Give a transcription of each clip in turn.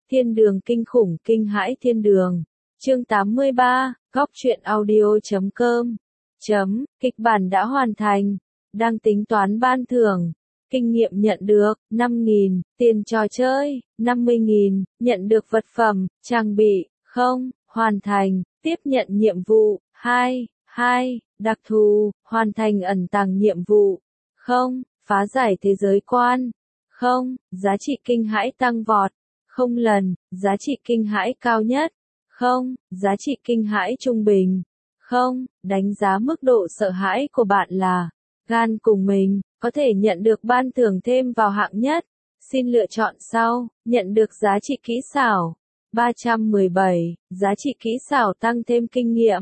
Thiên đường kinh khủng kinh hãi thiên đường. Chương 83, Góc truyện audio.com. Kịch bản đã hoàn thành. Đang tính toán ban thưởng. Kinh nghiệm nhận được, 5.000, tiền trò chơi, 50.000, nhận được vật phẩm, trang bị, không, hoàn thành, tiếp nhận nhiệm vụ, 2, đặc thù, hoàn thành ẩn tàng nhiệm vụ, không, phá giải thế giới quan, không, giá trị kinh hãi tăng vọt, không lần, giá trị kinh hãi cao nhất, không, giá trị kinh hãi trung bình, không, đánh giá mức độ sợ hãi của bạn là gan cùng mình, có thể nhận được ban thưởng thêm vào hạng nhất. Xin lựa chọn sau, nhận được giá trị kỹ xảo 317, giá trị kỹ xảo tăng thêm kinh nghiệm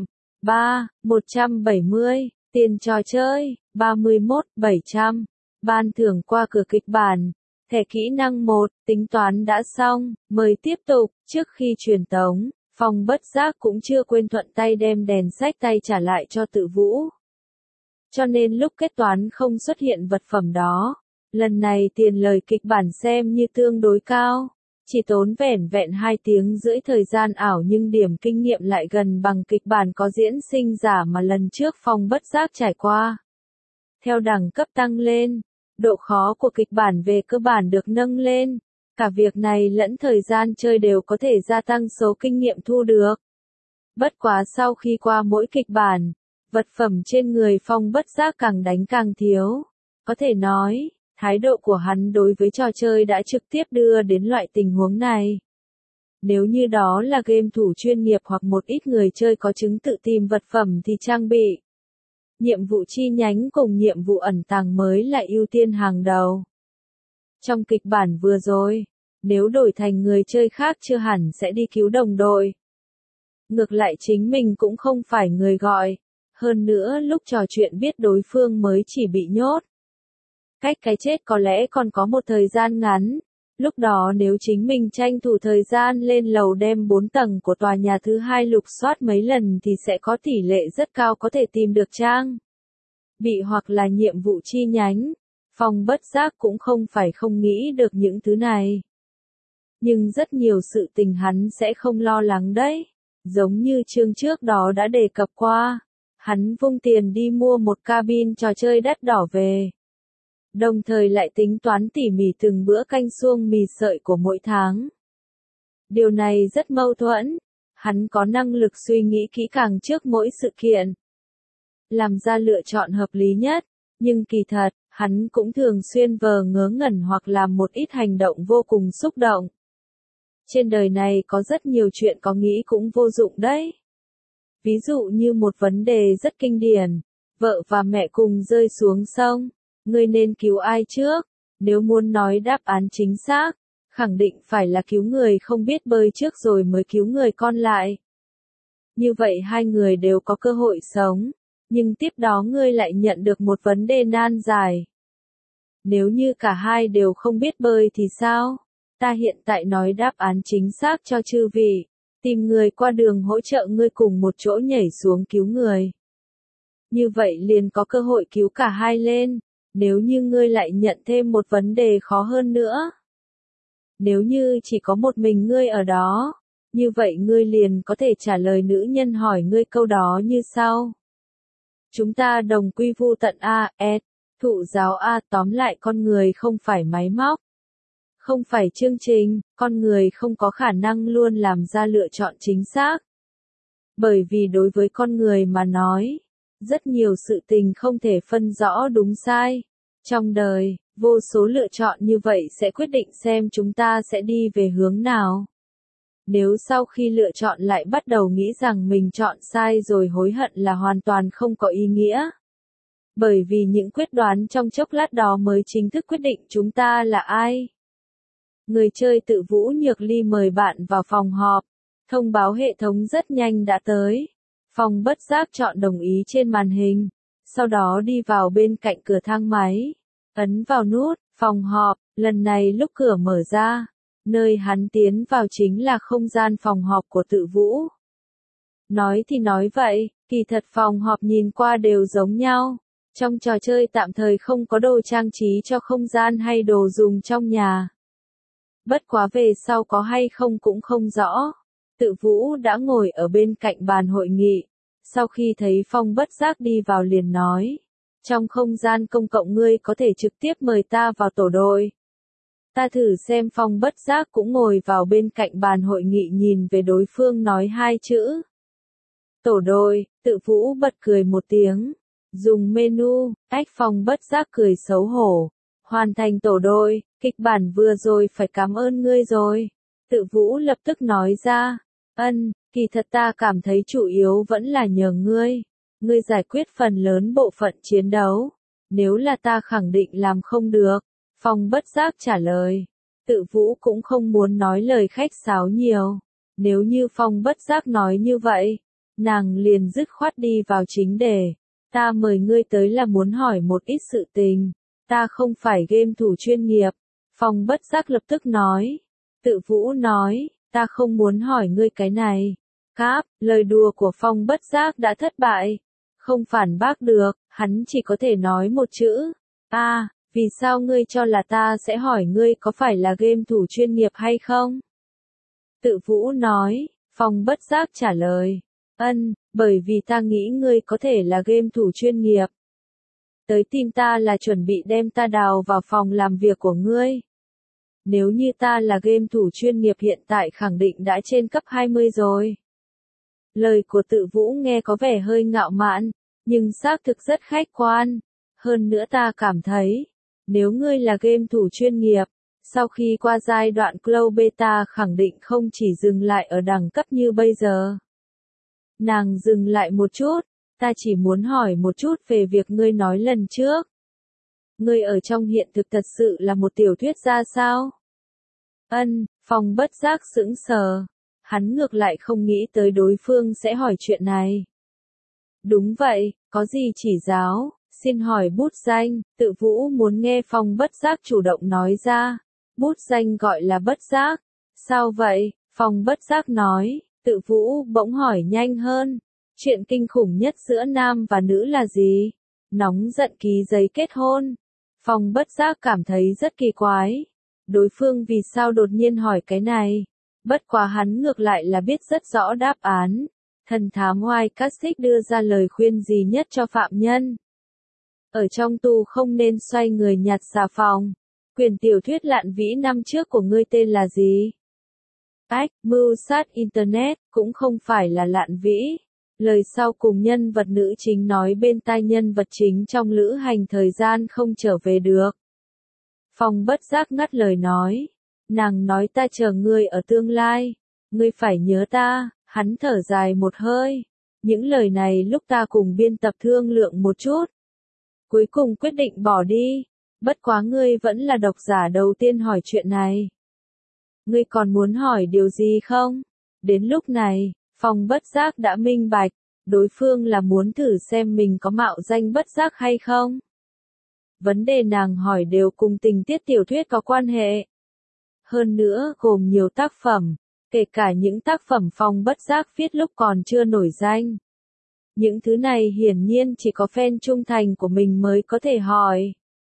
170, tiền trò chơi 31.700, ban thưởng qua cửa kịch bản. Thẻ kỹ năng 1, tính toán đã xong, mời tiếp tục. Trước khi truyền tống, Phong bất giác cũng chưa quên thuận tay đem đèn sách tay trả lại cho Tự Vũ. Cho nên lúc kết toán không xuất hiện vật phẩm đó. Lần này tiền lời kịch bản xem như tương đối cao. Chỉ tốn vẻn vẹn 2 tiếng rưỡi thời gian ảo nhưng điểm kinh nghiệm lại gần bằng kịch bản có diễn sinh giả mà lần trước Phong bất giác trải qua. Theo đẳng cấp tăng lên, độ khó của kịch bản về cơ bản được nâng lên. Cả việc này lẫn thời gian chơi đều có thể gia tăng số kinh nghiệm thu được. Bất quá sau khi qua mỗi kịch bản, vật phẩm trên người Phong bất giác càng đánh càng thiếu. Có thể nói, thái độ của hắn đối với trò chơi đã trực tiếp đưa đến loại tình huống này. Nếu như đó là game thủ chuyên nghiệp hoặc một ít người chơi có chứng tự tìm vật phẩm thì trang bị. Nhiệm vụ chi nhánh cùng nhiệm vụ ẩn tàng mới là ưu tiên hàng đầu. Trong kịch bản vừa rồi, nếu đổi thành người chơi khác chưa hẳn sẽ đi cứu đồng đội. Ngược lại chính mình cũng không phải người gọi. Hơn nữa lúc trò chuyện biết đối phương mới chỉ bị nhốt. Cách cái chết có lẽ còn có một thời gian ngắn. Lúc đó nếu chính mình tranh thủ thời gian lên lầu đem 4 tầng của tòa nhà thứ 2 lục soát mấy lần thì sẽ có tỷ lệ rất cao có thể tìm được trang bị hoặc là nhiệm vụ chi nhánh. Phong bất giác cũng không phải không nghĩ được những thứ này. Nhưng rất nhiều sự tình hắn sẽ không lo lắng đấy. Giống như chương trước đó đã đề cập qua. Hắn vung tiền đi mua một cabin trò chơi đắt đỏ về. Đồng thời lại tính toán tỉ mỉ từng bữa canh suông mì sợi của mỗi tháng. Điều này rất mâu thuẫn. Hắn có năng lực suy nghĩ kỹ càng trước mỗi sự kiện. Làm ra lựa chọn hợp lý nhất. Nhưng kỳ thật, hắn cũng thường xuyên vờ ngớ ngẩn hoặc làm một ít hành động vô cùng xúc động. Trên đời này có rất nhiều chuyện có nghĩ cũng vô dụng đấy. Ví dụ như một vấn đề rất kinh điển. Vợ và mẹ cùng rơi xuống sông. Ngươi nên cứu ai trước? Nếu muốn nói đáp án chính xác, khẳng định phải là cứu người không biết bơi trước rồi mới cứu người còn lại. Như vậy hai người đều có cơ hội sống. Nhưng tiếp đó ngươi lại nhận được một vấn đề nan giải. Nếu như cả hai đều không biết bơi thì sao? Ta hiện tại nói đáp án chính xác cho chư vị. Tìm người qua đường hỗ trợ ngươi cùng một chỗ nhảy xuống cứu người. Như vậy liền có cơ hội cứu cả hai lên. Nếu như ngươi lại nhận thêm một vấn đề khó hơn nữa. Nếu như chỉ có một mình ngươi ở đó. Như vậy ngươi liền có thể trả lời nữ nhân hỏi ngươi câu đó như sau. Chúng ta đồng quy vu tận A, S, thụ giáo A, tóm lại con người không phải máy móc. Không phải chương trình, con người không có khả năng luôn làm ra lựa chọn chính xác. Bởi vì đối với con người mà nói, rất nhiều sự tình không thể phân rõ đúng sai. Trong đời, vô số lựa chọn như vậy sẽ quyết định xem chúng ta sẽ đi về hướng nào. Nếu sau khi lựa chọn lại bắt đầu nghĩ rằng mình chọn sai rồi hối hận là hoàn toàn không có ý nghĩa. Bởi vì những quyết đoán trong chốc lát đó mới chính thức quyết định chúng ta là ai. Người chơi Tự Vũ Nhược Ly mời bạn vào phòng họp. Thông báo hệ thống rất nhanh đã tới. Phong bất giác chọn đồng ý trên màn hình. Sau đó đi vào bên cạnh cửa thang máy. Ấn vào nút, phòng họp, lần này lúc cửa mở ra. Nơi hắn tiến vào chính là không gian phòng họp của Tự Vũ. Nói thì nói vậy, kỳ thật phòng họp nhìn qua đều giống nhau. Trong trò chơi tạm thời không có đồ trang trí cho không gian hay đồ dùng trong nhà. Bất quá về sau có hay không cũng không rõ. Tự Vũ đã ngồi ở bên cạnh bàn hội nghị. Sau khi thấy Phong bất giác đi vào liền nói. Trong không gian công cộng ngươi có thể trực tiếp mời ta vào tổ đội. Ta thử xem. Phong bất giác cũng ngồi vào bên cạnh bàn hội nghị nhìn về đối phương nói hai chữ. Tổ đội. Tự Vũ bật cười một tiếng. Dùng menu. Phong bất giác cười xấu hổ. Hoàn thành tổ đội. Kịch bản vừa rồi phải cảm ơn ngươi rồi. Tự Vũ lập tức nói ra. Kỳ thật ta cảm thấy chủ yếu vẫn là nhờ ngươi. Ngươi giải quyết phần lớn bộ phận chiến đấu. Nếu là ta khẳng định làm không được. Phong bất giác trả lời. Tự Vũ cũng không muốn nói lời khách sáo nhiều. Nếu như Phong bất giác nói như vậy, nàng liền dứt khoát đi vào chính đề. Ta mời ngươi tới là muốn hỏi một ít sự tình. Ta không phải game thủ chuyên nghiệp. Phong bất giác lập tức nói. Tự Vũ nói, ta không muốn hỏi ngươi cái này. Lời đùa của Phong bất giác đã thất bại. Không phản bác được, hắn chỉ có thể nói một chữ. Vì sao ngươi cho là ta sẽ hỏi ngươi có phải là game thủ chuyên nghiệp hay không? Tự Vũ nói. Phong bất giác trả lời. Bởi vì ta nghĩ ngươi có thể là game thủ chuyên nghiệp. Tới tìm ta là chuẩn bị đem ta đào vào phòng làm việc của ngươi. Nếu như ta là game thủ chuyên nghiệp hiện tại khẳng định đã trên cấp 20 rồi. Lời của Tự Vũ nghe có vẻ hơi ngạo mạn, nhưng xác thực rất khách quan. Hơn nữa ta cảm thấy, nếu ngươi là game thủ chuyên nghiệp, sau khi qua giai đoạn Cloud Beta khẳng định không chỉ dừng lại ở đẳng cấp như bây giờ. Nàng dừng lại một chút, ta chỉ muốn hỏi một chút về việc ngươi nói lần trước. Ngươi ở trong hiện thực thật sự là một tiểu thuyết gia sao? Phong bất giác sững sờ. Hắn ngược lại không nghĩ tới đối phương sẽ hỏi chuyện này. Đúng vậy, có gì chỉ giáo, xin hỏi bút danh. Tự Vũ muốn nghe Phong bất giác chủ động nói ra. Bút danh gọi là bất giác. Sao vậy? Phong bất giác nói. Tự Vũ bỗng hỏi nhanh hơn. Chuyện kinh khủng nhất giữa nam và nữ là gì? Nóng giận ký giấy kết hôn. Phong bất giác cảm thấy rất kỳ quái. Đối phương vì sao đột nhiên hỏi cái này? Bất quá hắn ngược lại là biết rất rõ đáp án. Thần thám White Castle đưa ra lời khuyên gì nhất cho phạm nhân. Ở trong tù không nên xoay người nhặt xà phòng. Quyển tiểu thuyết Lạn Vĩ năm trước của ngươi tên là gì? Mưu sát Internet, cũng không phải là Lạn Vĩ. Lời sau cùng nhân vật nữ chính nói bên tai nhân vật chính trong lữ hành thời gian không trở về được. Phong bất giác ngắt lời nói. Nàng nói ta chờ ngươi ở tương lai. Ngươi phải nhớ ta. Hắn thở dài một hơi. Những lời này lúc ta cùng biên tập thương lượng một chút. Cuối cùng quyết định bỏ đi. Bất quá ngươi vẫn là độc giả đầu tiên hỏi chuyện này. Ngươi còn muốn hỏi điều gì không? Đến lúc này, Phong bất giác đã minh bạch. Đối phương là muốn thử xem mình có mạo danh bất giác hay không. Vấn đề nàng hỏi đều cùng tình tiết tiểu thuyết có quan hệ. Hơn nữa gồm nhiều tác phẩm, kể cả những tác phẩm Phong bất giác viết lúc còn chưa nổi danh. Những thứ này hiển nhiên chỉ có fan trung thành của mình mới có thể hỏi.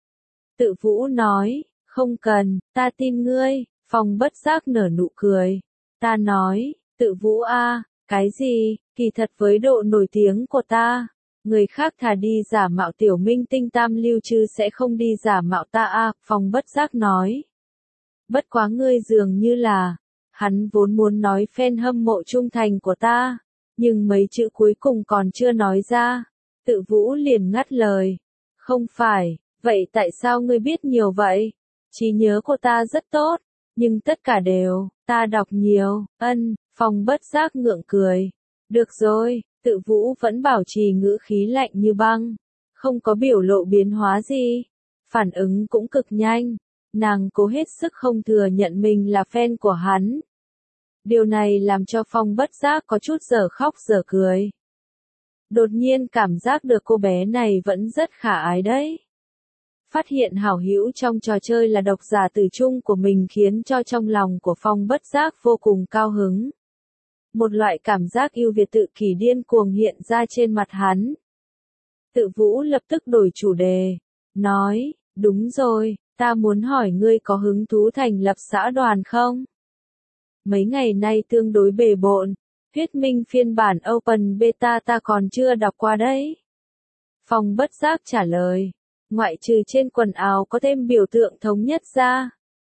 Tự Vũ nói, không cần, ta tin ngươi. Phong bất giác nở nụ cười. Ta nói, Tự Vũ cái gì, kỳ thật với độ nổi tiếng của ta. Người khác thà đi giả mạo tiểu minh tinh tam lưu chứ sẽ không đi giả mạo ta Phong bất giác nói. Bất quá ngươi dường như là, hắn vốn muốn nói fan hâm mộ trung thành của ta, nhưng mấy chữ cuối cùng còn chưa nói ra. Tự Vũ liền ngắt lời. Không phải, vậy tại sao ngươi biết nhiều vậy? Trí nhớ của ta rất tốt, nhưng tất cả đều, ta đọc nhiều. Phong bất giác ngượng cười. Được rồi, Tự Vũ vẫn bảo trì ngữ khí lạnh như băng, không có biểu lộ biến hóa gì. Phản ứng cũng cực nhanh. Nàng cố hết sức không thừa nhận mình là fan của hắn. Điều này làm cho Phong bất giác có chút dở khóc dở cười. Đột nhiên cảm giác được cô bé này vẫn rất khả ái đấy. Phát hiện hảo hữu trong trò chơi là độc giả tử trung của mình khiến cho trong lòng của Phong bất giác vô cùng cao hứng. Một loại cảm giác ưu việt tự kỷ điên cuồng hiện ra trên mặt hắn. Tự Vũ lập tức đổi chủ đề. Nói, đúng rồi, Ta muốn hỏi ngươi có hứng thú thành lập xã đoàn không? Mấy ngày nay tương đối bề bộn, thuyết minh phiên bản Open Beta ta còn chưa đọc qua đấy. Phong bất giác trả lời, ngoại trừ trên quần áo có thêm biểu tượng thống nhất ra.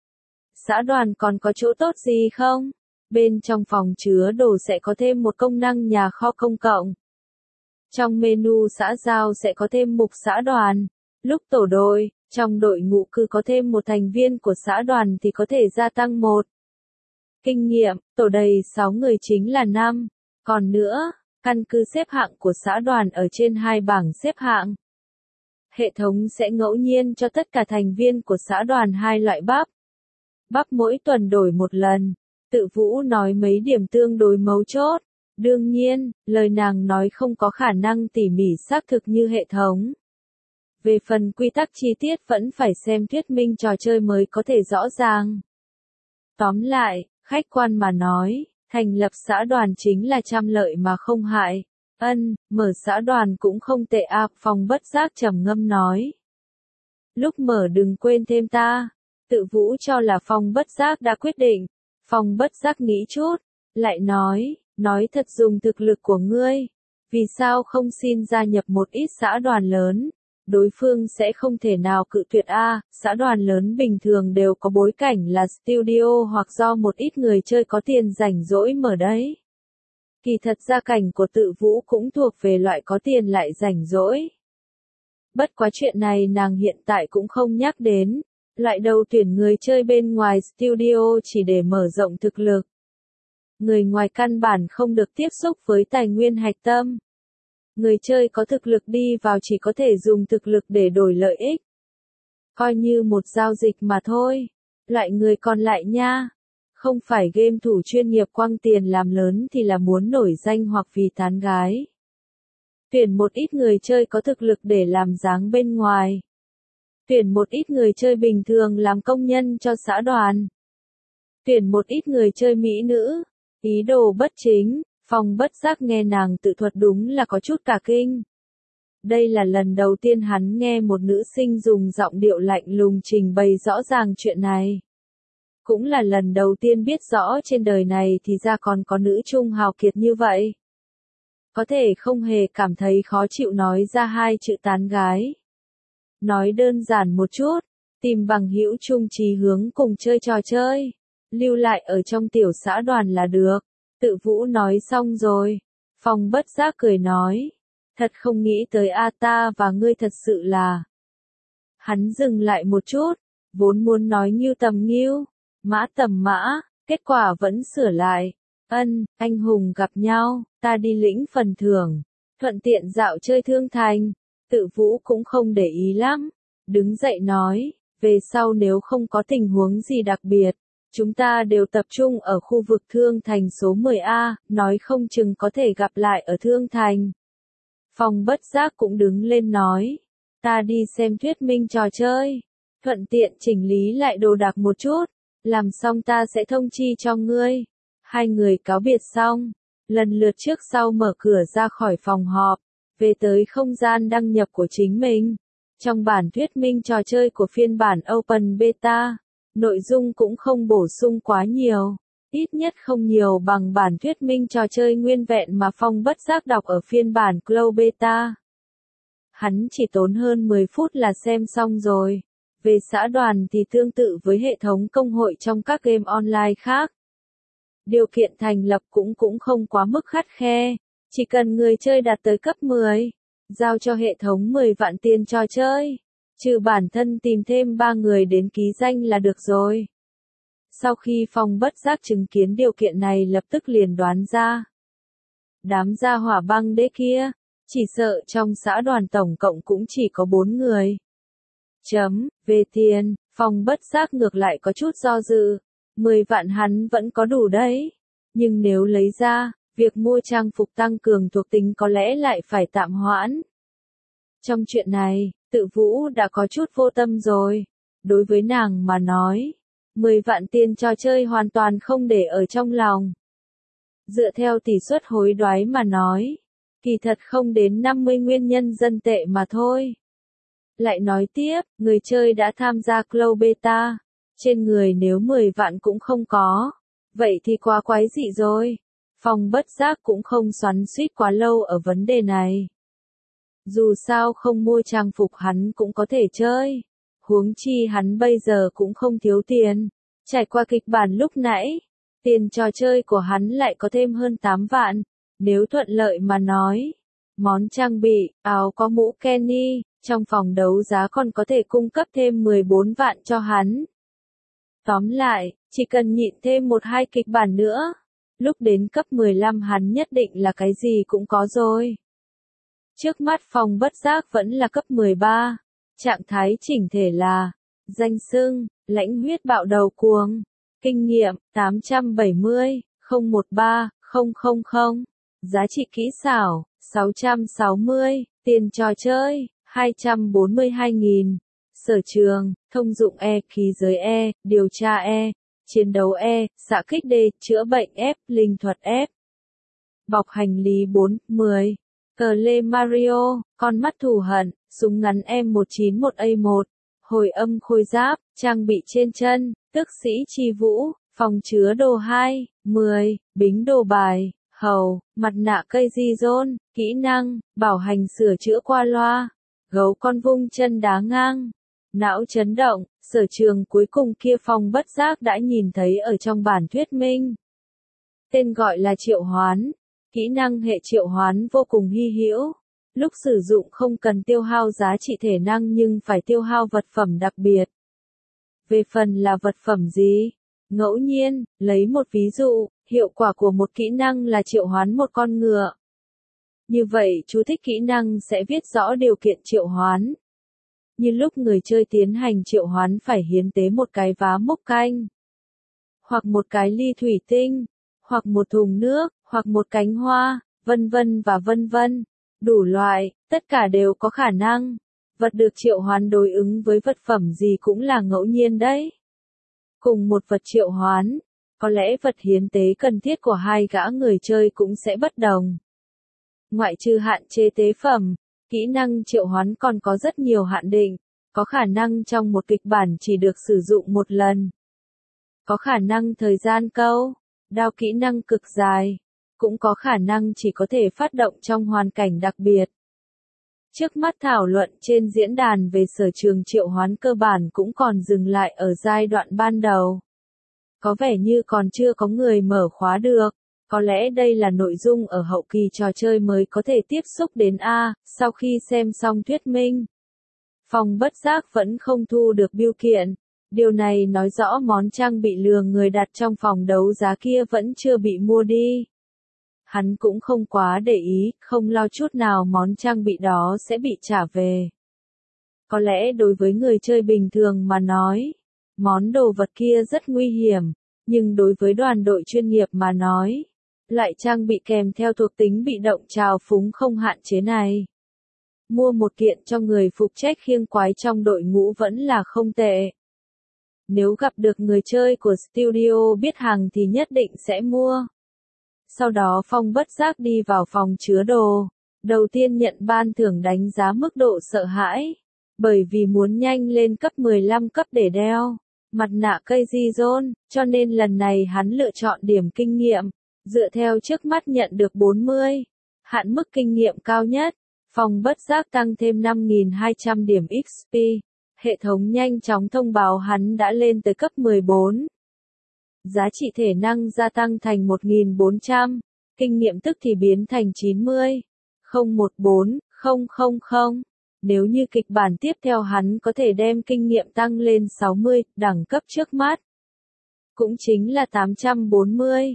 Xã đoàn còn có chỗ tốt gì không? Bên trong phòng chứa đồ sẽ có thêm một công năng nhà kho công cộng. Trong menu xã giao sẽ có thêm mục xã đoàn. Lúc tổ đội, trong đội ngũ cứ có thêm một thành viên của xã đoàn thì có thể gia tăng một. Kinh nghiệm, tổ đầy 6 người chính là 5. Còn nữa, căn cứ xếp hạng của xã đoàn ở trên 2 bảng xếp hạng. Hệ thống sẽ ngẫu nhiên cho tất cả thành viên của xã đoàn 2 loại bắp. Bắp mỗi tuần đổi một lần. Tự Vũ nói mấy điểm tương đối mấu chốt. Đương nhiên, lời nàng nói không có khả năng tỉ mỉ xác thực như hệ thống. Về phần quy tắc chi tiết vẫn phải xem thuyết minh trò chơi mới có thể rõ ràng. Tóm lại, khách quan mà nói, thành lập xã đoàn chính là trăm lợi mà không hại. Mở xã đoàn cũng không tệ à, Phong bất giác trầm ngâm nói. Lúc mở đừng quên thêm ta. Tự Vũ cho là Phong bất giác đã quyết định. Phong bất giác nghĩ chút, lại nói thật dùng thực lực của ngươi. Vì sao không xin gia nhập một ít xã đoàn lớn? Đối phương sẽ không thể nào cự tuyệt a. Xã đoàn lớn bình thường đều có bối cảnh là studio hoặc do một ít người chơi có tiền rảnh rỗi mở đấy. Kỳ thật gia cảnh của Tự Vũ cũng thuộc về loại có tiền lại rảnh rỗi. Bất quá chuyện này nàng hiện tại cũng không nhắc đến. Loại đầu tuyển người chơi bên ngoài studio chỉ để mở rộng thực lực. Người ngoài căn bản không được tiếp xúc với tài nguyên hạch tâm. Người chơi có thực lực đi vào chỉ có thể dùng thực lực để đổi lợi ích. Coi như một giao dịch mà thôi. Loại người còn lại nha. Không phải game thủ chuyên nghiệp quăng tiền làm lớn thì là muốn nổi danh hoặc vì tán gái. Tuyển một ít người chơi có thực lực để làm dáng bên ngoài. Tuyển một ít người chơi bình thường làm công nhân cho xã đoàn. Tuyển một ít người chơi mỹ nữ. Ý đồ bất chính, Phong bất giác nghe nàng tự thuật đúng là có chút cả kinh. Đây là lần đầu tiên hắn nghe một nữ sinh dùng giọng điệu lạnh lùng trình bày rõ ràng chuyện này. Cũng là lần đầu tiên biết rõ trên đời này thì ra còn có nữ trung hào kiệt như vậy. Có thể không hề cảm thấy khó chịu nói ra 2 chữ tán gái. Nói đơn giản một chút, tìm bằng hữu chung chí hướng cùng chơi trò chơi. Lưu lại ở trong tiểu xã đoàn là được. Tự Vũ nói xong rồi. Phong bất giác cười nói. Thật không nghĩ tới a ta và ngươi thật sự là. Hắn dừng lại một chút. Vốn muốn nói Ngưu tầm Ngưu. Mã tầm Mã. Kết quả vẫn sửa lại. Anh hùng gặp nhau. Ta đi lĩnh phần thưởng. Thuận tiện dạo chơi Thương Thành. Tự Vũ cũng không để ý lắm. Đứng dậy nói. Về sau nếu không có tình huống gì đặc biệt. Chúng ta đều tập trung ở khu vực Thương Thành số 10A, nói không chừng có thể gặp lại ở Thương Thành. Phong bất giác cũng đứng lên nói, ta đi xem thuyết minh trò chơi, thuận tiện chỉnh lý lại đồ đạc một chút, làm xong ta sẽ thông chi cho ngươi. 2 người cáo biệt xong, lần lượt trước sau mở cửa ra khỏi phòng họp, về tới không gian đăng nhập của chính mình. Trong bản thuyết minh trò chơi của phiên bản Open Beta, nội dung cũng không bổ sung quá nhiều, ít nhất không nhiều bằng bản thuyết minh trò chơi nguyên vẹn mà Phong bất giác đọc ở phiên bản Cloud Beta. Hắn chỉ tốn hơn 10 phút là xem xong rồi. Về xã đoàn thì tương tự với hệ thống công hội trong các game online khác. Điều kiện thành lập cũng không quá mức khắt khe, chỉ cần người chơi đạt tới cấp 10, giao cho hệ thống 10 vạn tiền trò chơi. Trừ bản thân tìm thêm 3 người đến ký danh là được rồi. Sau khi Phong bất giác chứng kiến điều kiện này lập tức liền đoán ra. Đám gia hỏa băng đế kia, chỉ sợ trong xã đoàn tổng cộng cũng chỉ có 4 người. Về tiền, Phong bất giác ngược lại có chút do dự. 10 vạn hắn vẫn có đủ đấy. Nhưng nếu lấy ra, việc mua trang phục tăng cường thuộc tính có lẽ lại phải tạm hoãn. Trong chuyện này, Tự Vũ đã có chút vô tâm rồi. Đối với nàng mà nói, 10 vạn tiền trò chơi hoàn toàn không để ở trong lòng. Dựa theo tỷ suất hối đoái mà nói, kỳ thật không đến 50 nguyên nhân dân tệ mà thôi. Lại nói tiếp, người chơi đã tham gia Cloud Beta. Trên người nếu 10 vạn cũng không có. Vậy thì quá quái dị rồi. Phong bất giác cũng không xoắn xuýt quá lâu ở vấn đề này. Dù sao không mua trang phục hắn cũng có thể chơi. Huống chi hắn bây giờ cũng không thiếu tiền. Trải qua kịch bản lúc nãy, tiền trò chơi của hắn lại có thêm hơn 8 vạn. Nếu thuận lợi mà nói, món trang bị, áo có mũ Kenny, trong phòng đấu giá còn có thể cung cấp thêm 14 vạn cho hắn. Tóm lại, chỉ cần nhịn thêm 1-2 kịch bản nữa, lúc đến cấp 15 hắn nhất định là cái gì cũng có rồi. Trước mắt Phong bất giác vẫn là cấp 13, trạng thái chỉnh thể là danh xưng, lãnh huyết bạo đầu cuồng, kinh nghiệm 870, 013, 000, giá trị kỹ xảo 660, tiền trò chơi 242.000, sở trường, thông dụng E, khí giới E, điều tra E, chiến đấu E, xạ kích D, chữa bệnh F, linh thuật F. Bọc hành lý 4, 10. Cờ lê Mario, con mắt thù hận, súng ngắn M191A1, hồi âm khôi giáp, trang bị trên chân, tước sĩ chi vũ, phòng chứa đồ 2, 10, bính đồ bài, hầu, mặt nạ cây di rôn, kỹ năng, bảo hành sửa chữa qua loa, gấu con vung chân đá ngang, não chấn động, sở trường cuối cùng kia Phong bất giác đã nhìn thấy ở trong bản thuyết minh. Tên gọi là triệu hoán. Kỹ năng hệ triệu hoán vô cùng hy hữu. Lúc sử dụng không cần tiêu hao giá trị thể năng nhưng phải tiêu hao vật phẩm đặc biệt. Về phần là vật phẩm gì? Ngẫu nhiên, lấy một ví dụ, hiệu quả của một kỹ năng là triệu hoán một con ngựa. Như vậy chú thích kỹ năng sẽ viết rõ điều kiện triệu hoán. Như lúc người chơi tiến hành triệu hoán phải hiến tế một cái vá mốc canh, hoặc một cái ly thủy tinh, hoặc một thùng nước, hoặc một cánh hoa, vân vân và vân vân. Đủ loại, tất cả đều có khả năng. Vật được triệu hoán đối ứng với vật phẩm gì cũng là ngẫu nhiên đấy. Cùng một vật triệu hoán, có lẽ vật hiến tế cần thiết của hai gã người chơi cũng sẽ bất đồng. Ngoại trừ hạn chế tế phẩm, kỹ năng triệu hoán còn có rất nhiều hạn định, có khả năng trong một kịch bản chỉ được sử dụng một lần. Có khả năng thời gian câu, đao kỹ năng cực dài, cũng có khả năng chỉ có thể phát động trong hoàn cảnh đặc biệt. Trước mắt thảo luận trên diễn đàn về sở trường triệu hoán cơ bản cũng còn dừng lại ở giai đoạn ban đầu. Có vẻ như còn chưa có người mở khóa được. Có lẽ đây là nội dung ở hậu kỳ trò chơi mới có thể tiếp xúc đến A, sau khi xem xong thuyết minh. Phong bất giác vẫn không thu được bưu kiện. Điều này nói rõ món trang bị lừa người đặt trong phòng đấu giá kia vẫn chưa bị mua đi. Hắn cũng không quá để ý, không lo chút nào món trang bị đó sẽ bị trả về. Có lẽ đối với người chơi bình thường mà nói, món đồ vật kia rất nguy hiểm, nhưng đối với đoàn đội chuyên nghiệp mà nói, loại trang bị kèm theo thuộc tính bị động trào phúng không hạn chế này. Mua một kiện cho người phụ trách khiêng quái trong đội ngũ vẫn là không tệ. Nếu gặp được người chơi của studio biết hàng thì nhất định sẽ mua. Sau đó Phong bất giác đi vào phòng chứa đồ. Đầu tiên nhận ban thưởng đánh giá mức độ sợ hãi. Bởi vì muốn nhanh lên cấp 15 cấp để đeo mặt nạ cây di rôn, cho nên lần này hắn lựa chọn điểm kinh nghiệm. Dựa theo trước mắt nhận được 40. Hạn mức kinh nghiệm cao nhất. Phong bất giác tăng thêm 5.200 điểm XP. Hệ thống nhanh chóng thông báo hắn đã lên tới cấp 14. Giá trị thể năng gia tăng thành 1.400. Kinh nghiệm tức thì biến thành 90. 014,000. Nếu như kịch bản tiếp theo hắn có thể đem kinh nghiệm tăng lên 60, đẳng cấp trước mắt cũng chính là 840.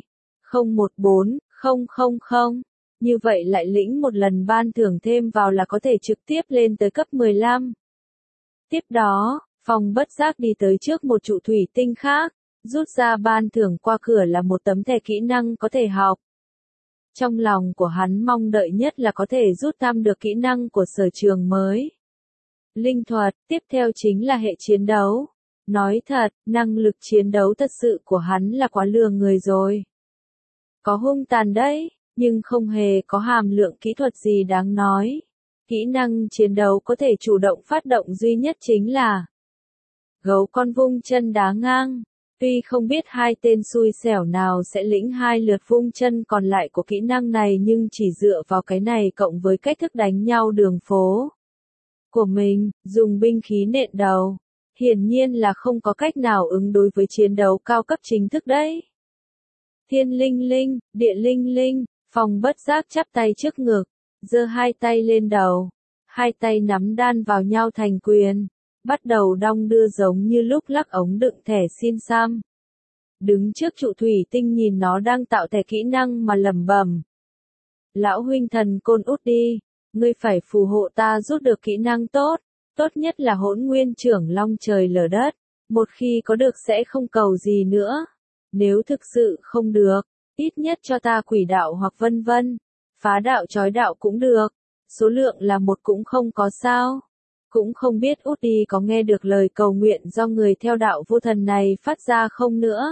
014,000. Như vậy lại lĩnh một lần ban thưởng thêm vào là có thể trực tiếp lên tới cấp 15. Tiếp đó, Phong bất giác đi tới trước một trụ thủy tinh khác, rút ra ban thưởng qua cửa là một tấm thẻ kỹ năng có thể học. Trong lòng của hắn mong đợi nhất là có thể rút thăm được kỹ năng của sở trường mới. Linh thuật, tiếp theo chính là hệ chiến đấu. Nói thật, năng lực chiến đấu thật sự của hắn là quá lừa người rồi. Có hung tàn đấy, nhưng không hề có hàm lượng kỹ thuật gì đáng nói. Kỹ năng chiến đấu có thể chủ động phát động duy nhất chính là gấu con vung chân đá ngang. Tuy không biết hai tên xui xẻo nào sẽ lĩnh hai lượt vung chân còn lại của kỹ năng này, nhưng chỉ dựa vào cái này cộng với cách thức đánh nhau đường phố của mình, dùng binh khí nện đầu, hiển nhiên là không có cách nào ứng đối với chiến đấu cao cấp chính thức đấy. Thiên linh linh, địa linh linh, Phong bất giác chắp tay trước ngực, giơ hai tay lên đầu, hai tay nắm đan vào nhau thành quyền, bắt đầu đong đưa giống như lúc lắc ống đựng thẻ xin xăm. Đứng trước trụ thủy tinh nhìn nó đang tạo thẻ kỹ năng mà lẩm bẩm. Lão huynh thần côn út đi, ngươi phải phù hộ ta rút được kỹ năng tốt, tốt nhất là hỗn nguyên trưởng long trời lở đất, một khi có được sẽ không cầu gì nữa. Nếu thực sự không được, ít nhất cho ta quỷ đạo hoặc vân vân, phá đạo chói đạo cũng được, số lượng là một cũng không có sao. Cũng không biết út đi có nghe được lời cầu nguyện do người theo đạo vô thần này phát ra không nữa.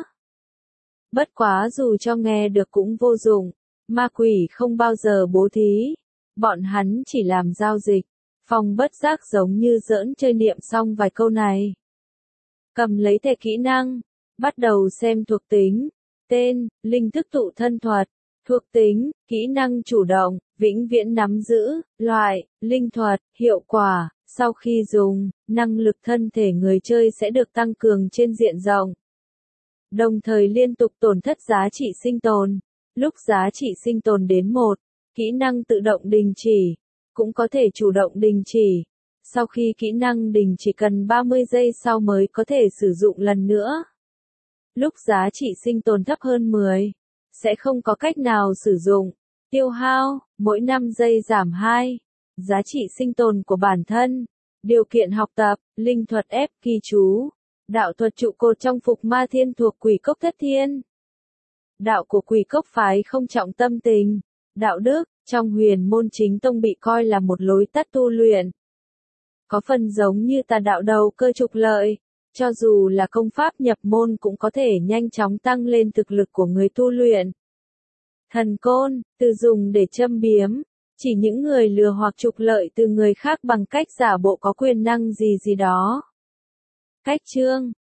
Bất quá dù cho nghe được cũng vô dụng, ma quỷ không bao giờ bố thí, bọn hắn chỉ làm giao dịch. Phong bất giác giống như giỡn chơi niệm xong vài câu này. Cầm lấy thẻ kỹ năng, bắt đầu xem thuộc tính. Tên, linh thức tụ thân thuật. Thuộc tính, kỹ năng chủ động, vĩnh viễn nắm giữ. Loại, linh thuật, hiệu quả, sau khi dùng, năng lực thân thể người chơi sẽ được tăng cường trên diện rộng. Đồng thời liên tục tổn thất giá trị sinh tồn. Lúc giá trị sinh tồn đến 1, kỹ năng tự động đình chỉ, cũng có thể chủ động đình chỉ. Sau khi kỹ năng đình chỉ cần 30 giây sau mới có thể sử dụng lần nữa. Lúc giá trị sinh tồn thấp hơn 10, sẽ không có cách nào sử dụng. Tiêu hao, mỗi 5 giây giảm 2. Giá trị sinh tồn của bản thân. Điều kiện học tập, linh thuật ép ghi chú. Đạo thuật trụ cột trong phục ma thiên thuộc quỷ cốc thất thiên. Đạo của quỷ cốc phái không trọng tâm tình. Đạo đức, trong huyền môn chính tông bị coi là một lối tắt tu luyện. Có phần giống như tà đạo đầu cơ trục lợi. Cho dù là công pháp nhập môn cũng có thể nhanh chóng tăng lên thực lực của người tu luyện. Thần côn, từ dùng để châm biếm, chỉ những người lừa hoặc trục lợi từ người khác bằng cách giả bộ có quyền năng gì gì đó. Cách chương,